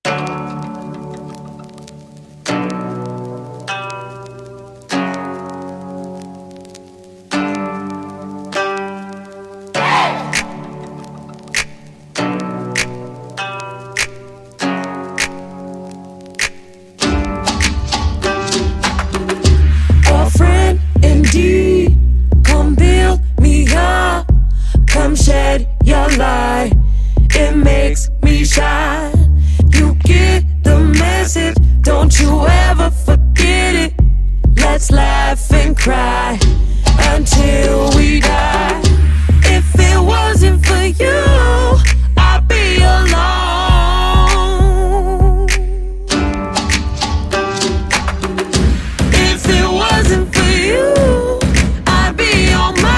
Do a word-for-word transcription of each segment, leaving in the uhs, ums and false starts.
Shed your light, it makes me shine. You get the message, don't you ever forget it. Let's laugh and cry until we die. If it wasn't for you, I'd be alone. If it wasn't for you, I'd be on my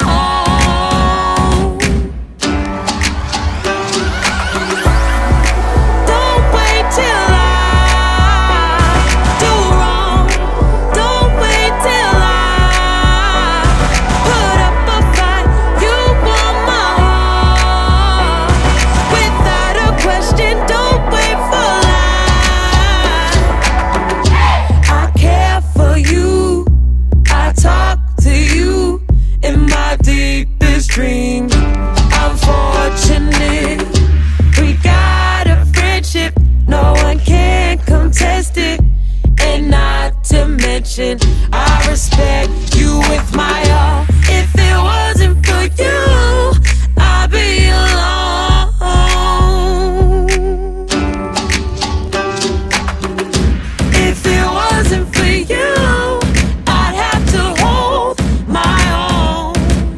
dream. I'm fortunate, we got a friendship, no one can contest it. And not to mention, I respect you with my all. If it wasn't for you, I'd be alone. If it wasn't for you, I'd have to hold my own.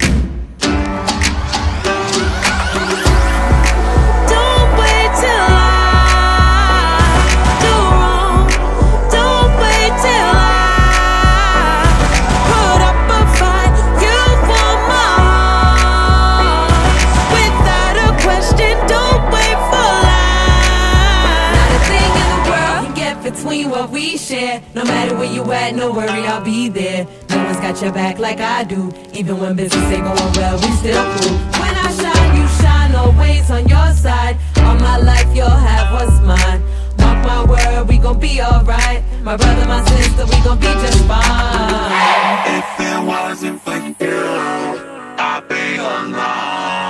Between what we share, no matter where you at, no worry, I'll be there. No one's got your back like I do. Even when business ain't going well, we still cool. When I shine, you shine, always on your side. All my life, you'll have what's mine. Mark my word, we gon' be alright. My brother, my sister, we gon' be just fine. If it wasn't for you, I'd be alone.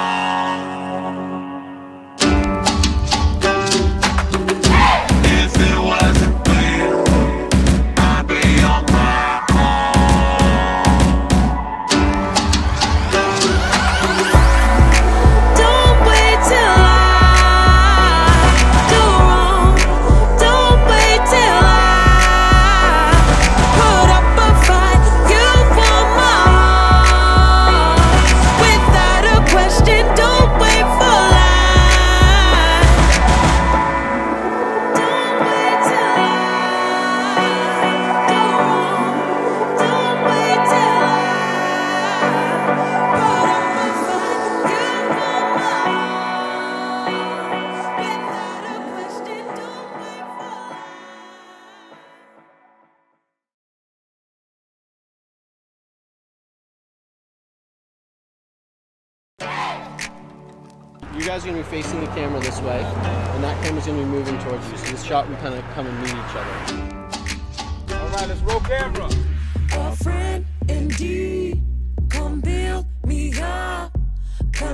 You guys are going to be facing the camera this way, and that camera's going to be moving towards you, so this shot will kind of come and meet each other. All right, let's roll camera. A friend indeed.